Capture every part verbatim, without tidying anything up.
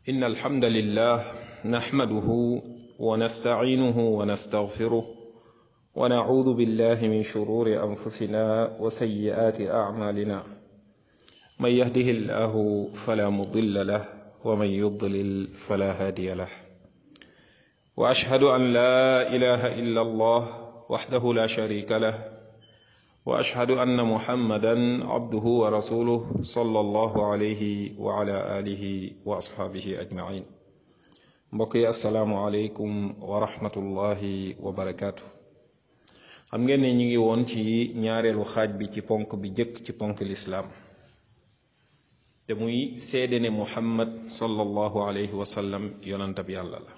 إن الحمد لله نحمده ونستعينه ونستغفره ونعوذ بالله من شرور أنفسنا وسيئات أعمالنا من يهده الله فلا مضل له ومن يضلل فلا هادي له وأشهد أن لا إله إلا الله وحده لا شريك له وأشهد أن محمدا عبده ورسوله صلى الله عليه وعلى آله وأصحابه أجمعين mbokki asalaamualeykum wa rahmatullahi wa barakaatu. xam ngeen ne ñu ngi woon ci ñaareelu xaaj bi ci ponk bi jëkk ci ponk lislaam te muy seede ne muhammad sallallahu alayhi wa sallam yonantab yàlla la.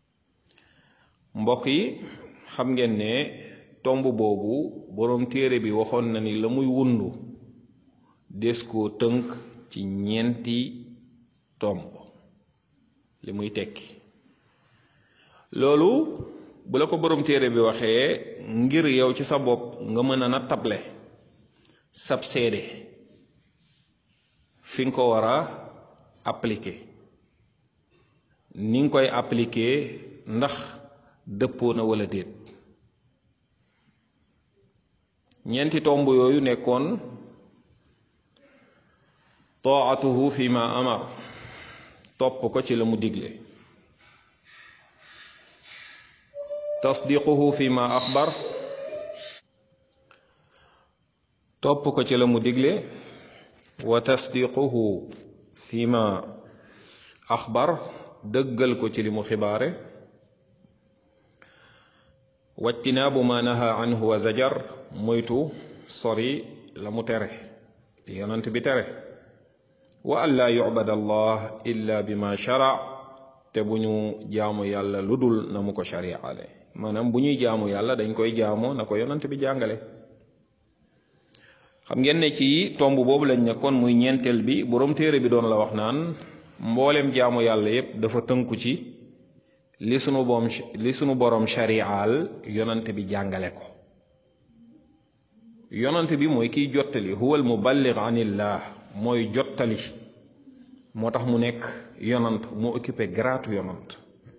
mbokk yi xam ngeen ne tomb boobu boroom téere bi waxoon na ni la muy wundu des koo tënk ci ñeenti tomb li muy tekki loolu bu la ko boroom téere bi waxee ngir yow ci sa bopp nga mën a nattable sab seede fi nga ko war a appliquer ni nga koy appliquer ndax dëppoo na wala déet. ñeenti tomb yooyu nekkoon taatuhu fi ma amar topp ko ci la mu digle, tasdiquhu fi ma axbar topp ko ci la mu digle, wa tasdiquhu fi ma axbar dëggal ko ci li mu xibaare, wajtinaabu ma naha anhu wa zajar moytu sori la mu tere li yonant bi tere, wa an laa yubad allah illa bima shara te bu ñu jaamu yàlla lu dul na mu ko shariale, maanaam bu ñuy jaamu yàlla dañ koy jaamoo na ko yonant bi jàngale. xam ngeen ne ci tomb boobu lañ nekkoon muy ñeenteel bi boroom téere bi doon la wax naan mboolem jaamu yàlla yépp dafa tënku ci li sunu boom li sunu boroom sharial yonant bi jàngale ko. yonant bi mooy kiy jottali, huwal muballigh anillah mooy jottali, moo tax mu nekk yonant mu occupé gratu yonant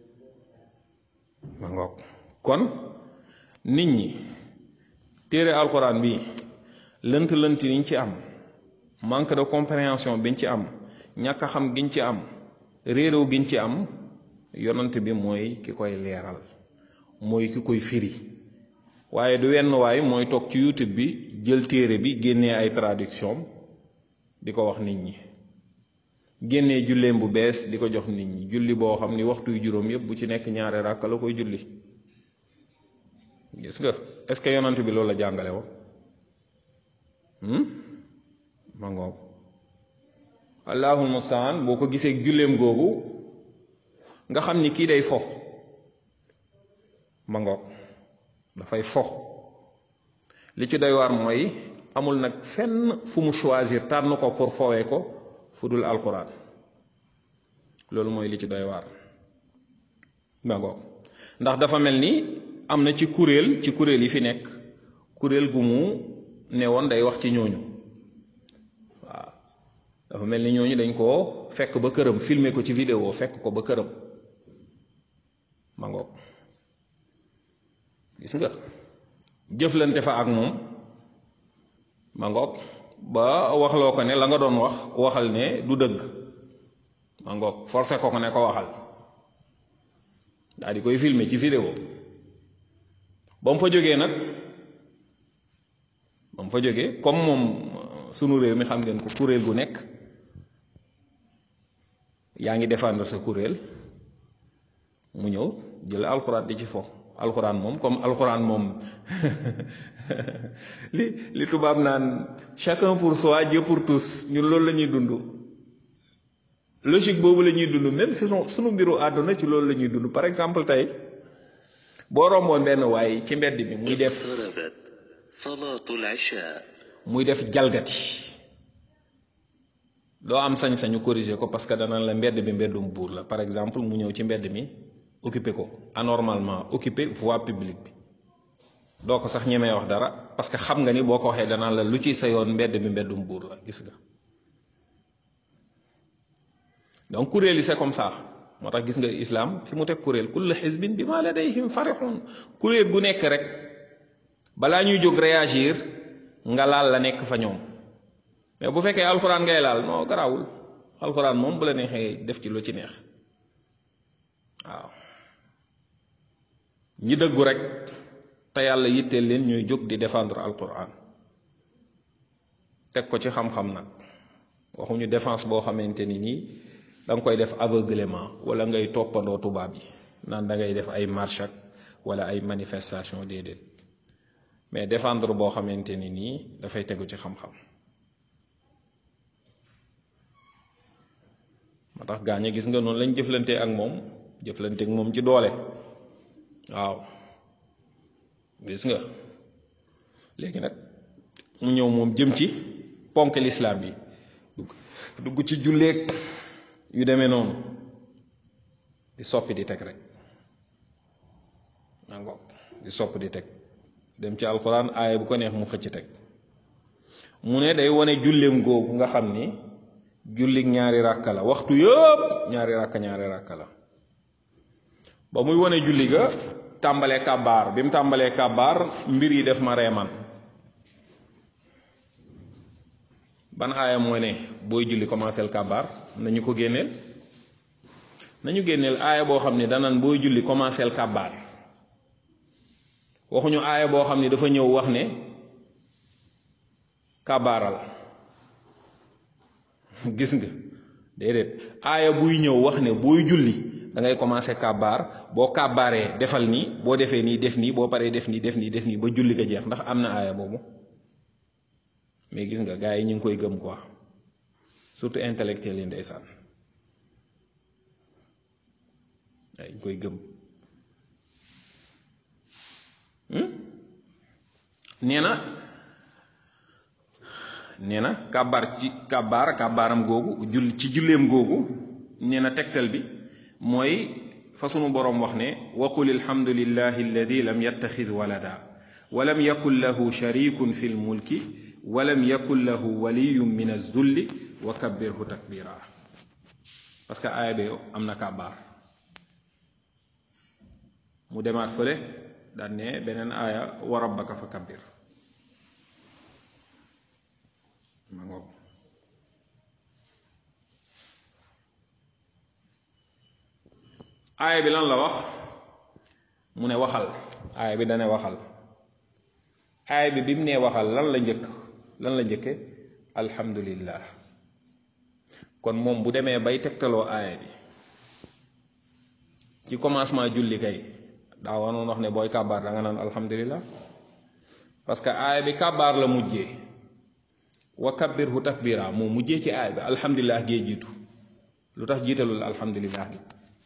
ma ngoog. kon nit ñi téere alquran bi lënt lënt niñ ci am, manque de compréhension biñ ci am, ñàkk a xam giñ ci am, réeréw giñ ci am, yonant bi mooy ki koy leeral, mooy ki koy firi. waaye du wenn waay mooy toog ci YouTube bi jël téere bi génnee ay traduction di ko wax nit ñi, génnee julleem bu bees di ko jox nit ñi, julli boo xam ni waxtuy juróom yépp bu ci nekk ñaari ràkk la koy julli. gis nga est-ce que yonant bi loolu la jàngale wo ma ngoog. allahul mustaan boo ko gisee julleem googu nga xam ni kii day fo ma ngoog, dafay fo. li ci doy waar mooy amul nag fenn fu mu choisir tànn ko pour fowee ko fu dul alquran. loolu mooy li ci doy waar ma ngoog. ndax dafa mel ni am na ci kuréel ci kuréel yi fi nekk kuréel gu mu ne woon day wax ci ñooñu. waaw dafa mel ni ñooñu dañ koo fekk ba këram, filmer ko ci vidéo fekk ko ba këram ma ngoog. gis nga jëflante fa ak moom ma ngoog ba waxloo ko ne la nga doon wax waxal ne du dëgg ma ngoog, forcé ko ko ne ko waxal, daal di koy filmer ci vidéo. ba mu fa jógee nag ba mu fa jógee comme moom sunu réew mi xam ngeen ko kuréel gu nekk yaa ngi défendre sa kuréel, mu ñëw jël alxuraan di ci fo. alxuraan moom comme alxuraan moom li li tubaab naan chacun pour soi Dieu pour tous, ñun loolu la ñuy dund. logique boobu la ñuy dund même si sunu mbiru àdduna ci loolu la ñuy dund. par exemple tey boo romboon benn waay ci mbedd bi muy def salaatul isha muy def jalgati, doo am sañ-sañu corriger ko parce que danaan la mbedd bi mbeddum buur la. par exemple mu ñëw ci mbedd mi occupé ko anormalement, occupé voie publique bi, doo ko sax ñemee wax dara parce que xam nga ni boo ko waxee danaan la lu ci sa yoon, mbedd bi mbeddum buur la. gis nga donc kuréel yi c'est comme ça moo tax gis nga islam fi mu teg kuréel kullu xisbin bi ma ladayhim farihun kuréel gu nekk rek balaa ñuy jóg réagir nga laal la nekk fa ñoom mais bu fekkee alxuraan ngay laal non garaawul alxuraan moom bu la neexee def ci lu ci neex waaw ñi dëggu rek te yàlla yitteel leen ñuy jóg di défendre alxuraan teg ko ci xam-xam nag waxuñu défense boo xamante ni nii da nga koy def aveuglement wala ngay toppandoo tubaab yi naan da ngay def ay marche ak wala ay manifestation déedéet mais défendre boo xamante ni nii dafay tegu ci xam-xam moo tax gaañe gis nga noonu lañ jëflante ak moom jëflante ak moom ci doole waaw gis nga léegi nag mu ñëw moom jëm ci ponk lislaam yi dugg dugg ci julleeg yu demee noonu di soppi di teg rek nango di soppi di teg dem ci alxuraan aaya bu ko neex mu xëcc teg mu ne day wane julleem googu nga xam ni jullig ñaari ràkka la waxtu yëpp ñaari ràkka ñaari ràkka la ba muy wane julli ga tàmbalee kàbbaar bi mu tàmbalee kàbbaar mbir yi def ma reeman ban aaya mooy ne booy julli commencé kàbbaar nañu ko génneel nañu génneel aaya boo xam ne danaan booy julli commencé kàbbaar waxuñu aaya boo xam ne dafa ñëw wax ne kàbbaaral gis nga déedéet aaya buy ñëw wax ne booy julli da ngay commencé kàbbaar boo kàbbaaree defal nii boo defee nii def nii boo paree def nii def nii def nii ba julli ga jeex ndax am na aaya boobu mais gis nga gars yi ñu ngi koy gëm quoi surtout intellectuel yi ndeysaan waaye ñu koy gëm nee na nee na kàbbaar ci kàbbaar kàbbaaram googu jull ci julleem googu nee na tegtal bi mooy fa sunu boroom wax ne wa qul alhamdulillahi alladi lam yattaxid walada wa lam yakun lahu sharikun fi lmulki wa lam yakun lahu waliyun min az-zulli wa kabbirhu takbira parce que aaya bi am na kàbbaar mu demaat fële daan ne beneen aaya wa rabbaka fa kabbir ma ngoog aaya bi lan la wax mu ne waxal aaya bi dane waxal aaya bi bi mu nee waxal lan la njëkk lan la njëkke alhamdulillah kon moom bu demee bay tegtaloo aaya bi ci commencement julli kay daa wanoon wax ne booy kàbbaar da nga naan alhamdulillah parce que aaya bi kàbbaar la mujjee wa kabbirhu takbira moo mujjee ci aaya bi alhamdulillah gee jiitu lu tax jiitalul alhamdulillah gi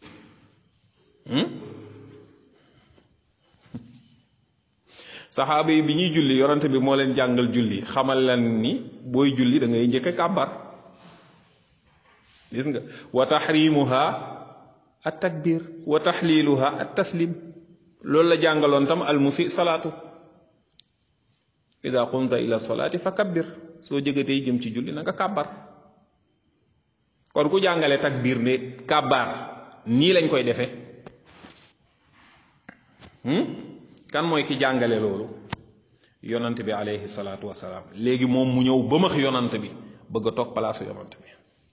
saxaaba yi bi ñuy julli yorante bi moo leen jàngal julli xamal leen ni booy julli da ngay njëkk a kàbbar gis nga wa tahrimuha at takbir wa tahliluha at taslim loolu la jàngaloon tam al musi salaatu ida qumta ila salaati fa kabbir soo jëgatee jëm ci julli na nga kàbbar kon ku jàngale takbir ne kàbbar nii lañ koy defee kan mooy ki jàngale loolu yonant bi alayhi salaatu wasalaam léegi moom mu ñëw ba max yonant bi bëgg a toog palaasu yonant bi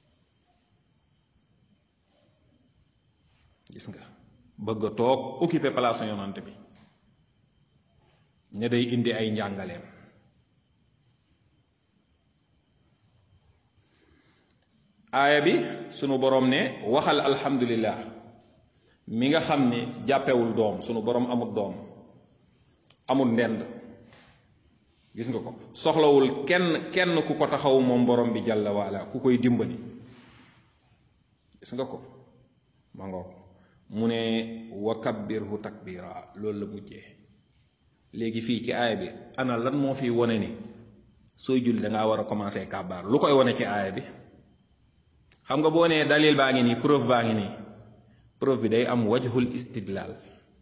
gis nga bëgg a toog occupé palaasu yonant bi ne day indi ay njàngaleem aaya bi sunu boroom ne waxal alhamdulillah mi nga xam ne jàppewul doom sunu boroom amul doom amul ndend gis nga ko soxlawul kenn kenn ku ko taxaw moom borom bi jàlla waala ku koy dimbali gis nga ko ma ngoog mu ne wa kabbirhu takbira loolu la mujjee léegi fii ci aaya bi ana lan moo fi wone ni sooy julli da ngaa war a commencer kàbbaar lu koy wone ci aaya bi xam nga boo nee dalil baa ngi nii preuve baa ngi nii preuve bi day am wajhul istidlal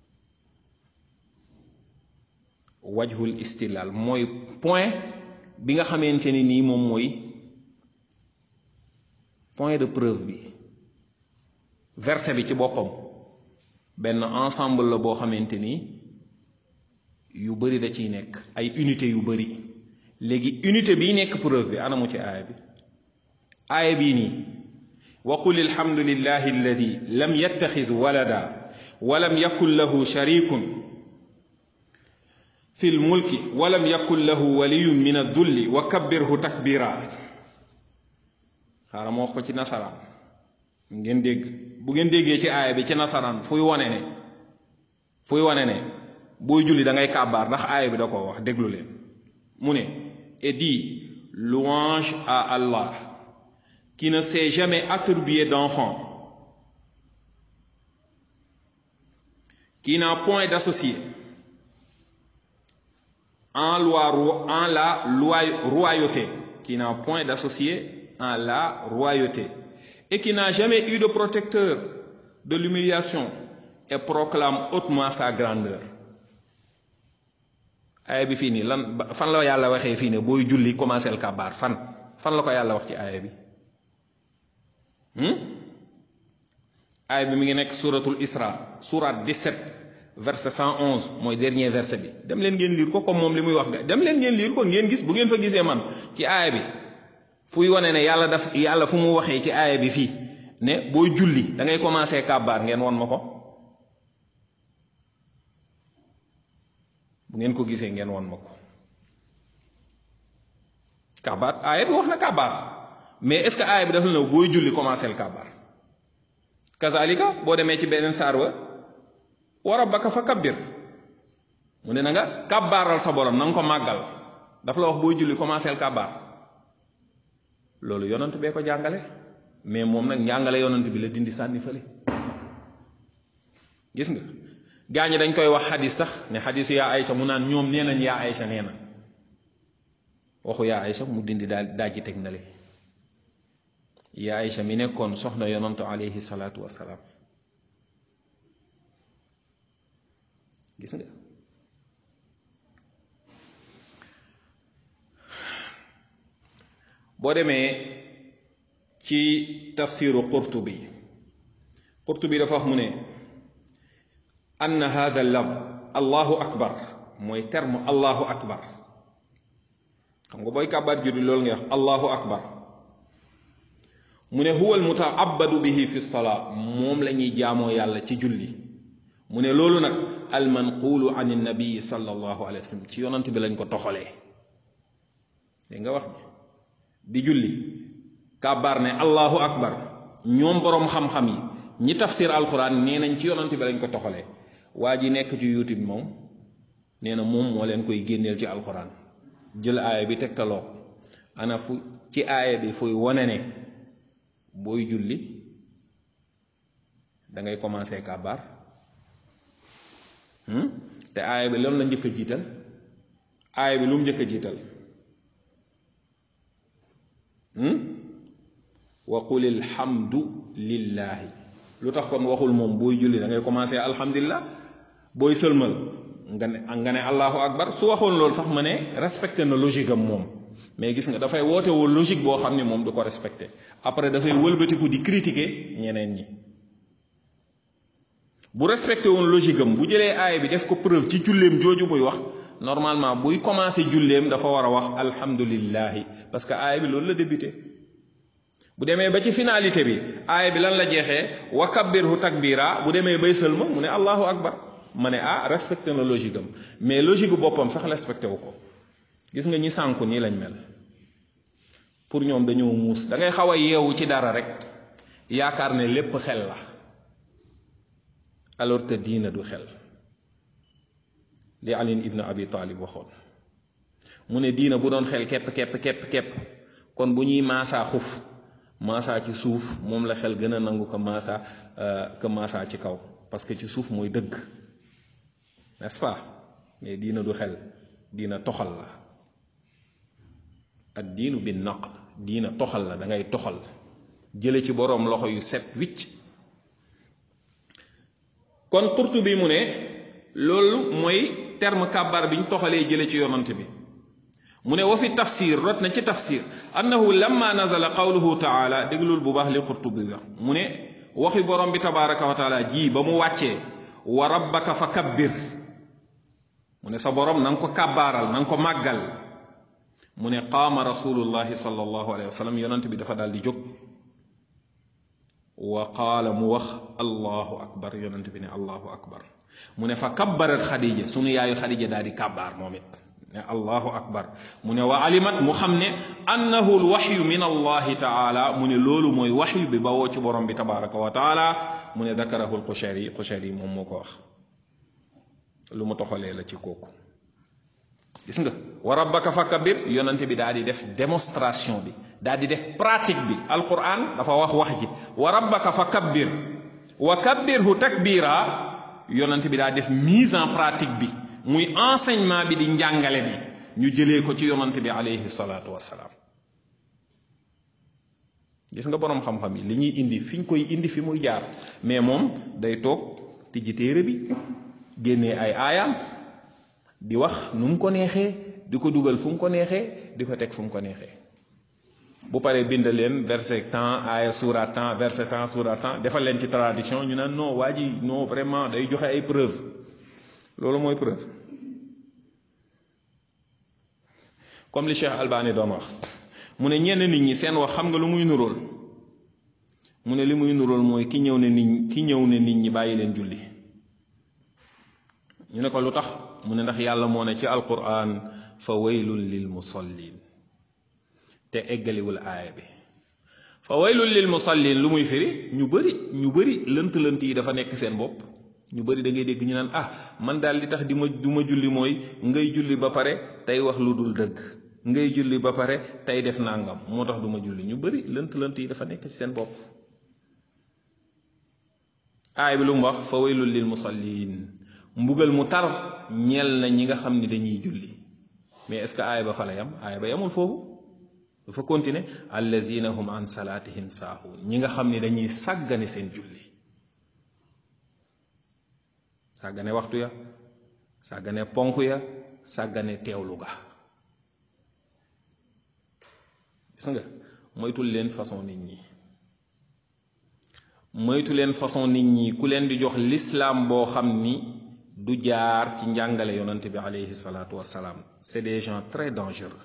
wajhul istidlal mooy point bi nga xamante ni nii moom mooy point de preuve bi verset bi ci boppam benn ensemble la boo xamante ni yu bari da ciy nekk ay unité yu bari léegi unité bii nekk preuve bi anamu ci aaya bi aaya bii nii wa qul alhamdulillahi alladi lam yattaxiz walada wa lam yakun lahu sharikun fi lmulki wa lam yakun lahu waliyun min addulli wa kabbirhu takbira xaaral ma wax ko ci nasaraan ngeen dégg bu ngeen déggee ci aaya bi ci nasaraan fuy wane ne fuy wane ne booy julli da ngay kàbbaar ndax aaya bi da ko wax déglu leen mu ne et dit louange à Allah qui ne s'est jamais attribué d'enfant, qui n'a point d'associé en, loi, en la loi, royauté, qui n'a point d'associé en la royauté, et qui n'a jamais eu de protecteur de l'humiliation, et proclame hautement sa grandeur. aaya bi fii nii lan fan la yàlla waxee fii ne booy julli commencé el kabaar fan fan la ko yàlla wax ci aaya bi aaya bi mi ngi nekk suratul isra surat dix-sept verset cent onze mooy dernier verset bi dem leen ngeen liir ko comme moom li muy wax ga dem leen ngeen liir ko ngeen gis bu ngeen fa gisee man ci aaya bi fuy wane ne yàlla daf yàlla fu mu waxee ci aaya bi fii ne booy julli da ngay commencé kabaar ngeen won ma ko bu ngeen ko gisee ngeen won ma ko kabaar aaya bi wax na kabaar mais est-ce que aaya bi dafa la ne booy julli commencé el kabaar kazalika boo demee ci beneen saar wa wa rabbaka fa kabbir mu ne na nga kabaaral sa borom na nga ko màggal dafa la wax booy julli commencé el kabaar loolu yonant bee ko jàngale mais moom nag njàngale yonant bi la dindi sànni fële gis nga gaañi dañ koy wax xadis sax ne xadisu yaa Aysa mu naan ñoom nee nañ yaa Aysa nee na waxu yaa Aysa mu dindi daal dajji teg na le yaa Aysa mi nekkoon soxna yonantu alayhi salaatu wassalaam gis nga boo demee ci tafsiru Qurtubi Qurtubi dafa wax mu ne anna hada lafz allahu akbar mooy terme allahu akbar xam nga booy kàbbaat julli loolu ngay wax allahu akbar mu ne huwa almutaabadu bihi fi salaa moom la ñuy jaamoo yàlla ci julli mu ne loolu nag almanqulu an nabii sallallahu alayhi wa sallam ci yonant bi lañ ko toxalee dégg nga wax di julli kàbbaar ne allahu akbar ñoom boroom xam-xam yi ñi tafsir alquran nee nañ ci yonant bi lañ ko toxalee waa ji nekk ci YouTube moom nee na moom moo leen koy génneel ci alquran jël aaya bi tegtaloo ana fu ci aaya bi fuy wone ne booy julli da ngay commencé kàbbaar te aaya bi lan la njëkk a jiital aaya bi lu mu njëkk a jiital wa qul alhamdu lillahi lu tax kon waxul moom booy julli da ngay commencé alhamdulillah booy sëlmal nga ne nga ne allahu akbar su waxoon loolu sax ma ne respecté na logique am moom mais gis nga dafay woote woo logique boo xam ne moom du ko respecté après dafay wëlbatiku di critiquer ñeneen ñi bu respecté woon logique am bu jëlee aaya bi def ko preuve ci julleem jooju muy wax normalement buy commencé julleem dafa war a wax alhamdulillahi parce que aaya bi loolu la débuté bu demee ba ci finalité bi aaya bi lan la jeexee wa kabbirhu takbira bu demee bay sëlma mu ne allahu akbar ma ne ah respecté na logique am mais logique boppam sax respecté wu ko gis nga ñi sànku nii lañ mel pour ñoom dañoo muus da ngay xaw a yeewu ci dara rek yaakaar ne lépp xel la alors que diina du xel li Ali ibn Abi Talib waxoon mu ne diina bu doon xel képp képp képp képp kon bu ñuy maasaa xuf maasaa ci suuf moom la xel gën a nangu ko maasaa que maasaa ci kaw parce que ci suuf mooy dëgg n'est-ce pas mais diina du xel diina toxal la ad diinu bi naql diina toxal la da ngay toxal jële ci boroom loxo yu set wicc kon Qurtubi mu ne loolu mooy terme kàbbar bi ñu toxalee jële ci yonante bi mu ne wa fi tafsir rot na ci tafsir annahu lamma nazala qawluhu taala déglul bu baax li Qurtubi wax mu ne waxi borom bi tabaraka wa taala ji ba mu wàccee wa rabbaka fa kabbir mu ne sa borom na nga ko kàbbaaral na nga ko màggal mu ne qaama rasulullahi sallallahu alayhi wa sallam yonent bi dafa daal di jóg wa qaala mu wax allahu akbar yonent bi ne allahu akbar mu ne fa kabbarat xadija sunu yaayu xadija daal di kàbbaar moom it ne allahu akbar mu ne wa alimat mu xam ne annahu alwaxyu min allahi taala mu ne loolu mooy waxyu bi bawoo ci borom bi tabaraka wa taala mu ne dakarahu alqushari qushari moom moo ko wax lu mu toxalee la ci kooku gis nga wa rabbaka fa kabbir yonante bi daal di def démonstration bi daal di def pratique bi alquran dafa wax wax ji wa rabbaka fa kabbir wa kabbirhu takbira yonante bi daal def mise en pratique bi muy enseignement bi di njàngale bi ñu jëlee ko ci yonante bi alayhi salaatu wassalaam gis nga boroom xam-xam yi li ñuy indi fi ñu koy indi fi muy jaar mais moom day toog tijji téere bi génnee ay aayaam di wax nu mu ko neexee di ko dugal fu mu ko neexee di ko teg fu mu ko neexee bu paree bind leen verset temps aaya suura temps verset temps suura temps defal leen ci traduction ñu naan non waa ji non vraiment day joxe ay preuve loolu mooy preuve comme li Cheikh Albani doon wax mu ne ñenn nit ñi seen wax xam nga lu muy nuróol mu ne li muy nuróol mooy ki ñëw ne nit ki ñëw ne nit ñi bàyyi leen julli ñu ne ko lu tax mu ne ndax yàlla moo ne ci alquran fa waylun lil musallin te eggaliwul aaya bi fa waylun lil musallin lu muy firi ñu bëri ñu bëri lënt lënt yi dafa nekk seen bopp ñu bëri da ngay dégg ñu naan ah man daal li tax di ma du ma julli mooy ngay julli ba pare tey wax lu dul dëgg ngay julli ba pare tey def nangam moo tax du ma julli ñu bëri lënt lënt yi dafa nekk ci seen bopp aaya bi lu mu wax fa waylun lil musallin mbugal mu tar ñeel na ñi nga xam ni dañuy julli mais est-ce que aaya ba fa la yam aaya ba yamul foofu dafa continuer allazina hum an salatihim saahun ñi nga xam ni dañuy sàggane seen julli sàggane waxtu ya sàggane ponk ya sàggane teewlu ga gis nga moytul leen façon nit ñi moytu leen façon nit ñi ku leen di jox l'islam boo xam ni du jaar ci njàngale yonante bi alayhi salaatu wassalaam c'est des gens très dangereux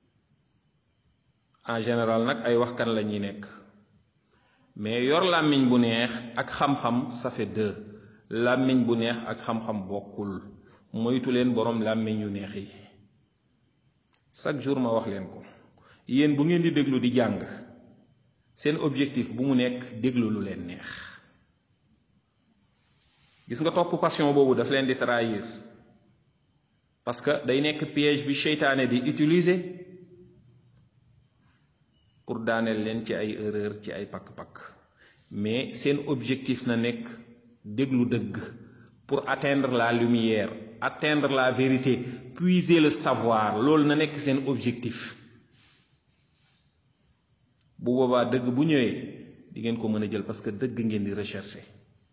en général nag ay waxkan la ñuy nekk mais yor làmmiñ bu neex ak xam-xam ça fait deux làmmiñ bu neex ak xam-xam bokkul moytu leen boroom làmmiñ yu neex yi chaque jour ma wax leen ko yéen bu ngeen di déglu di jàng seen objectif bu mu nekk déglu lu leen neex gis nga topp passion boobu daf leen di trahir parce que day nekk piège bi seytaane di utiliser pour daaneel leen ci ay erreur ci ay pakk-pakk mais seen objectif na nekk déglu dëgg pour atteindre la lumière atteindre la vérité puiser le savoir loolu na nekk seen objectif bu boobaa dëgg bu ñëwee di ngeen ko mën a jël parce que dëgg ngeen di rechercher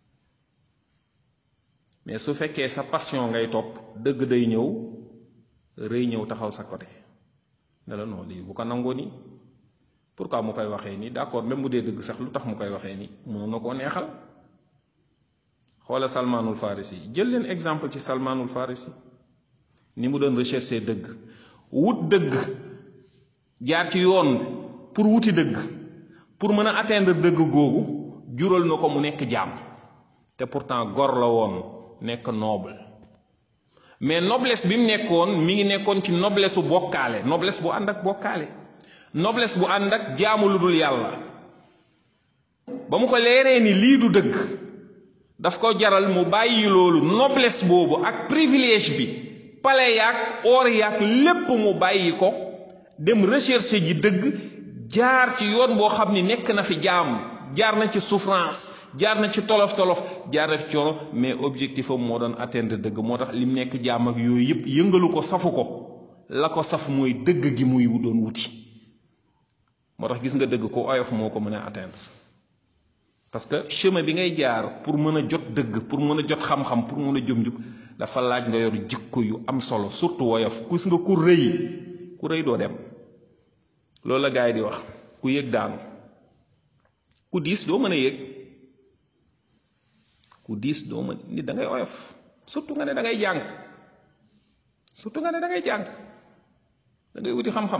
mais su fekkee sa passion ngay topp dëgg day ñëw rëy ñëw taxaw sa côté ne la non lii bu ko nangoo nii pourquoi mu koy waxee nii d'accord même bu dee dëgg sax lu tax mu koy waxee nii mënoon na koo neexal xoola Salmanul Farisi jël leen exemple ci Salmanul Farisi ni mu doon rechercher dëgg wut dëgg jaar ci yoon pour wuti dëgg pour mën a atteindre dëgg googu jural na ko mu nekk jaam te pourtant gor la woon nekk noble mais noblesse bi mu nekkoon mi ngi nekkoon ci noblesse bu bokkaale noblesse bu ànd ak bokkaale noblesse bu ànd ak jaamu lu dul yàlla ba mu ko leeree ni lii du dëgg daf ko jaral mu bàyyi loolu noblesse boobu ak privilège bi pale yaak or yaak lépp mu bàyyi ko dem recherche ji dëgg jaar ci yoon boo xam ni nekk na fi jaam jaar na ci souffrance jaar na ci tolof tolof jaar na ci coono mais objectif am moo doon atteindre dëgg moo tax lim nekk jaam ak yooyu yëpp yëngalu ko safu ko la ko saf mooy dëgg gi muy doon wuti moo tax gis nga dëgg ko oyof moo ko mën a atteindre parce que chemin bi ngay jaar pour mën a jot dëgg pour mën a jot xam-xam pour mën a jëm jub dafa laaj nga yor jikko yu am solo surtout woyof gis nga ku rëy ku rëy doo dem loolu la gars yi di wax ku yëg daanu ku diis doo mën a yëg ku diis doo mën nit da ngay oyof surtout nga ne da ngay jàng surtout nga ne da ngay jàng da ngay wuti xam-xam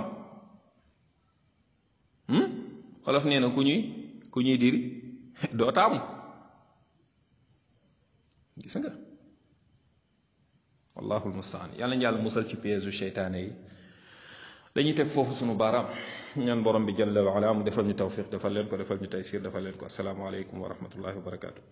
wolof nee na ku ñuy ku ñuy diri doo taamu gis nga wallaahu almustaan yàlla na yàlla musal ci piège seytaane yi dañuy teg foofu sunu baaraam ñaan borom bi jalla wa ala mu defal ñu tawfiq defal leen ko defal ñu taysir defal leen ko assalaamu aleykum wa rahmatullahi wa barakaatu.